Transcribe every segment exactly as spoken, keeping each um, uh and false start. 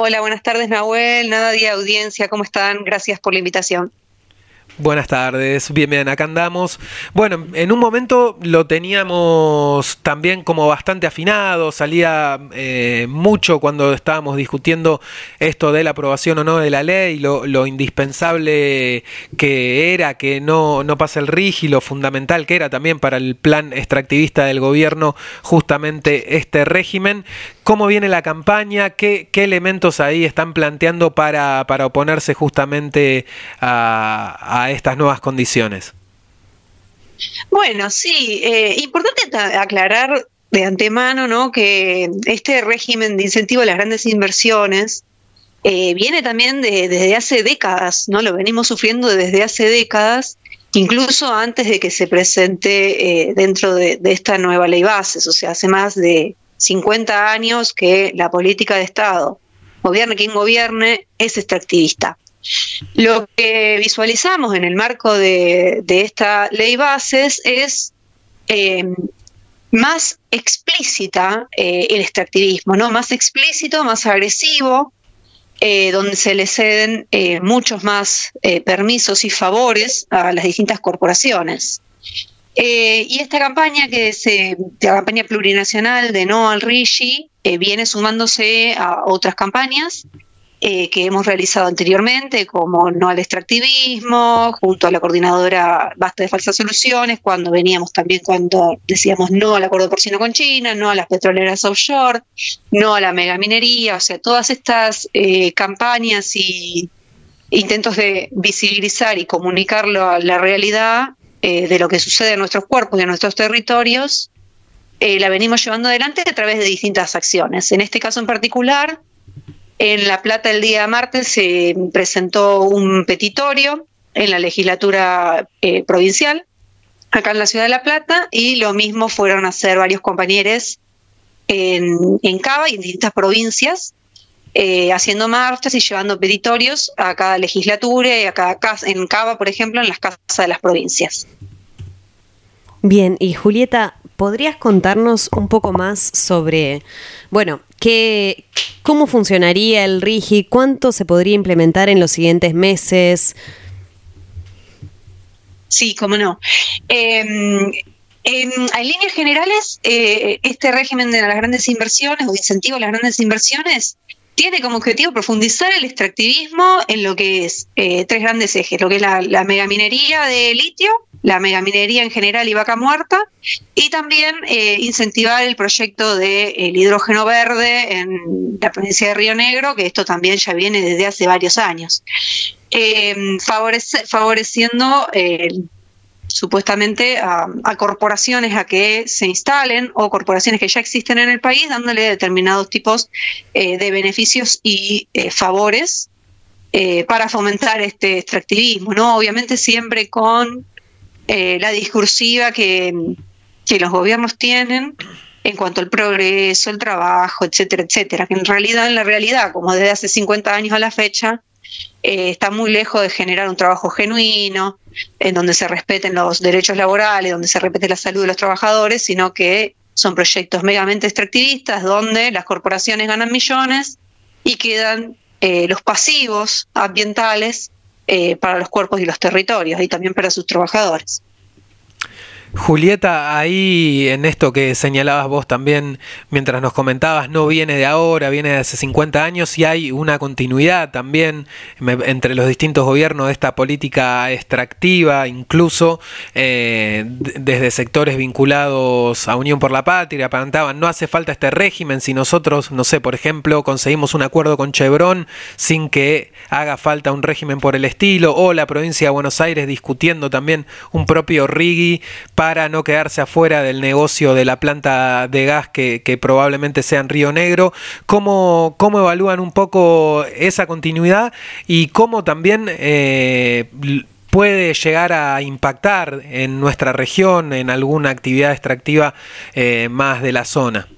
Hola, buenas tardes, Nahuel, Nadia, audiencia, ¿cómo están? Gracias por la invitación. Buenas tardes, bien, bien, acá andamos. Bueno, en un momento lo teníamos también como bastante afinado, salía eh, mucho cuando estábamos discutiendo esto de la aprobación o no de la ley, lo, lo indispensable que era que no, no pase el R I G y lo fundamental que era también para el plan extractivista del gobierno justamente este régimen. ¿Cómo viene la campaña? ¿Qué, qué elementos ahí están planteando para, para oponerse justamente a, a estas nuevas condiciones? Bueno, sí, eh, importante aclarar de antemano, ¿no?, que este régimen de incentivo a las grandes inversiones eh, viene también de, desde hace décadas, ¿no? Lo venimos sufriendo desde hace décadas, incluso antes de que se presente eh, dentro de, de esta nueva ley bases, o sea, hace más de cincuenta años que la política de Estado, gobierne quien gobierne, es extractivista. Lo que visualizamos en el marco de, de esta ley bases es eh, más explícita eh, el extractivismo, ¿no? Más explícito, más agresivo, eh, donde se le ceden eh, muchos más eh, permisos y favores a las distintas corporaciones. Eh, y esta campaña, que es eh, la campaña plurinacional de no al R I G I, eh, viene sumándose a otras campañas eh, que hemos realizado anteriormente, como no al extractivismo, junto a la coordinadora Basta de Falsas Soluciones, cuando veníamos también cuando decíamos no al acuerdo porcino con China, no a las petroleras offshore, no a la megaminería, o sea, todas estas eh, campañas y intentos de visibilizar y comunicarlo a la realidad Eh, de lo que sucede en nuestros cuerpos y en nuestros territorios, eh, la venimos llevando adelante a través de distintas acciones. En este caso en particular, en La Plata el día martes se presentó un petitorio en la legislatura eh, provincial, acá en la ciudad de La Plata, y lo mismo fueron a hacer varios compañeros en, en Cava y en distintas provincias, Eh, haciendo marchas y llevando petitorios a cada legislatura y a cada casa, en Cava, por ejemplo, en las casas de las provincias. Bien, y Julieta, ¿podrías contarnos un poco más sobre, bueno, qué, cómo funcionaría el R I G I, cuánto se podría implementar en los siguientes meses? Sí, cómo no. Eh, En, en líneas generales, eh, este régimen de las grandes inversiones o incentivo a las grandes inversiones tiene como objetivo profundizar el extractivismo en lo que es eh, tres grandes ejes, lo que es la, la megaminería de litio, la megaminería en general y vaca muerta, y también eh, incentivar el proyecto del de, hidrógeno verde en la provincia de Río Negro, que esto también ya viene desde hace varios años, eh, favorece, favoreciendo eh, supuestamente a, a corporaciones a que se instalen o corporaciones que ya existen en el país, dándole determinados tipos eh, de beneficios y eh, favores eh, para fomentar este extractivismo, ¿no? Obviamente siempre con eh, la discursiva que, que los gobiernos tienen en cuanto al progreso, el trabajo, etcétera, etcétera, que en realidad, en la realidad, como desde hace cincuenta años a la fecha, Eh, está muy lejos de generar un trabajo genuino, en donde se respeten los derechos laborales, donde se respete la salud de los trabajadores, sino que son proyectos megamente extractivistas, donde las corporaciones ganan millones y quedan eh, los pasivos ambientales eh, para los cuerpos y los territorios, y también para sus trabajadores. Julieta, ahí en esto que señalabas vos también, mientras nos comentabas, no viene de ahora, viene de hace cincuenta años y hay una continuidad también entre los distintos gobiernos de esta política extractiva, incluso eh, desde sectores vinculados a Unión por la Patria, planteaban, no hace falta este régimen si nosotros, no sé, por ejemplo, conseguimos un acuerdo con Chevron sin que haga falta un régimen por el estilo, o la provincia de Buenos Aires discutiendo también un propio R I G I para no quedarse afuera del negocio de la planta de gas que, que probablemente sea en Río Negro. ¿Cómo, cómo evalúan un poco esa continuidad y cómo también eh, puede llegar a impactar en nuestra región, en alguna actividad extractiva eh, más de la zona?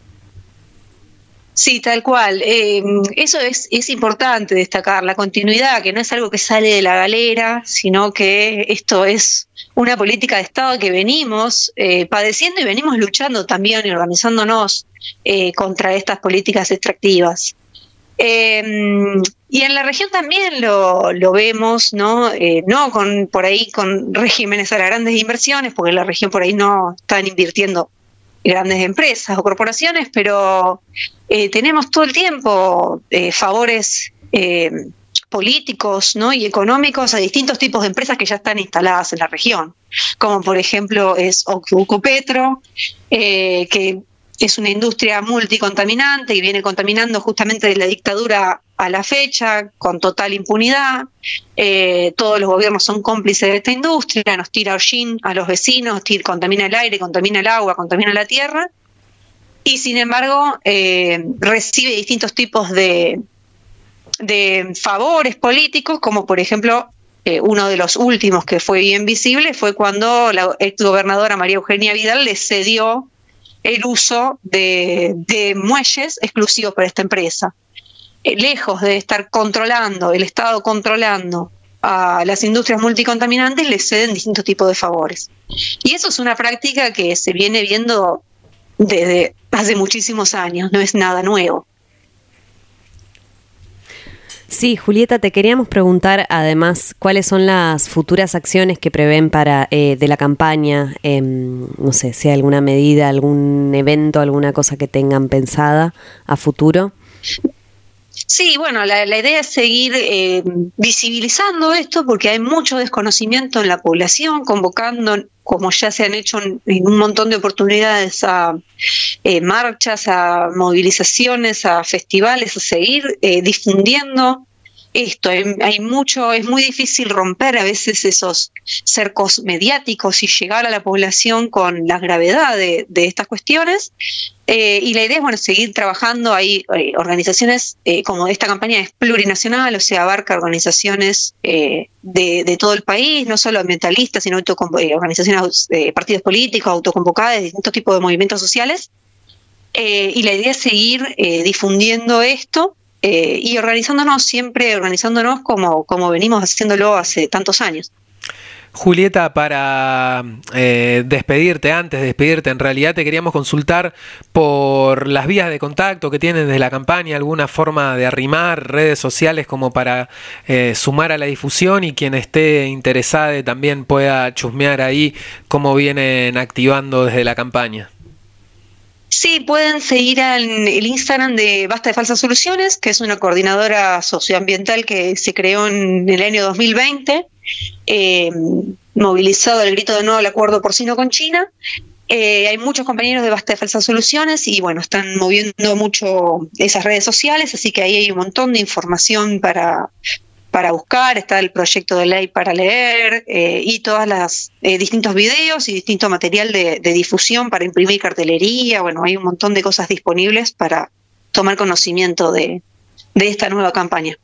Sí, tal cual. Eh, eso es, es importante destacar, la continuidad, que no es algo que sale de la galera, sino que esto es una política de Estado que venimos eh, padeciendo y venimos luchando también y organizándonos eh, contra estas políticas extractivas. Eh, y en la región también lo, lo vemos, ¿no? Eh, no con por ahí con regímenes a las grandes inversiones, porque en la región por ahí no están invirtiendo grandes empresas o corporaciones, pero eh, tenemos todo el tiempo eh, favores eh, políticos, ¿no? y económicos a distintos tipos de empresas que ya están instaladas en la región, como por ejemplo es Oxboco-Petro, eh, que es una industria multicontaminante y viene contaminando justamente de la dictadura a la fecha, con total impunidad. Eh, todos los gobiernos son cómplices de esta industria, nos tira hollín a los vecinos, tira, contamina el aire, contamina el agua, contamina la tierra, y sin embargo eh, recibe distintos tipos de, de favores políticos, como por ejemplo eh, uno de los últimos que fue bien visible fue cuando la exgobernadora María Eugenia Vidal le cedió el uso de, de muelles exclusivos para esta empresa. Eh, lejos de estar controlando, el Estado controlando a las industrias multicontaminantes, le ceden distintos tipos de favores. Y eso es una práctica que se viene viendo desde hace muchísimos años, no es nada nuevo. Sí, Julieta, te queríamos preguntar además cuáles son las futuras acciones que prevén para eh, de la campaña, eh, no sé, si hay alguna medida, algún evento, alguna cosa que tengan pensada a futuro. Sí, bueno, la, la idea es seguir eh, visibilizando esto porque hay mucho desconocimiento en la población, convocando, como ya se han hecho en, en un montón de oportunidades, a eh, marchas, a movilizaciones, a festivales, a seguir eh, difundiendo esto. Hay, hay mucho, es muy difícil romper a veces esos cercos mediáticos y llegar a la población con la gravedad de, de estas cuestiones. Eh, y la idea es, bueno, seguir trabajando. Hay eh, organizaciones, eh, como esta campaña es plurinacional, o sea, abarca organizaciones eh, de, de todo el país, no solo ambientalistas, sino autocom- eh, organizaciones, eh, partidos políticos, autoconvocadas, de distintos tipos de movimientos sociales. Eh, y la idea es seguir eh, difundiendo esto eh, y organizándonos, siempre organizándonos como, como venimos haciéndolo hace tantos años. Julieta, para eh, despedirte, antes de despedirte, en realidad te queríamos consultar por las vías de contacto que tienen desde la campaña, alguna forma de arrimar redes sociales como para eh, sumar a la difusión, y quien esté interesado también pueda chusmear ahí cómo vienen activando desde la campaña. Sí, pueden seguir en el Instagram de Basta de Falsas Soluciones, que es una coordinadora socioambiental que se creó en el año dos mil veinte, eh, movilizado al grito de no al acuerdo porcino con China. Eh, hay muchos compañeros de Basta de Falsas Soluciones y bueno, están moviendo mucho esas redes sociales, así que ahí hay un montón de información para... para buscar. Está el proyecto de ley para leer eh, y todas las eh, distintos videos y distinto material de, de difusión para imprimir cartelería. Bueno, hay un montón de cosas disponibles para tomar conocimiento de, de esta nueva campaña.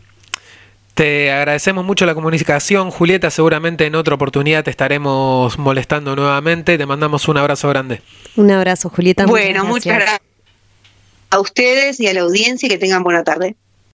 Te agradecemos mucho la comunicación, Julieta. Seguramente en otra oportunidad te estaremos molestando nuevamente. Te mandamos un abrazo grande. Un abrazo, Julieta. Bueno, muchas gracias. Muchas gracias a ustedes y a la audiencia, y que tengan buena tarde.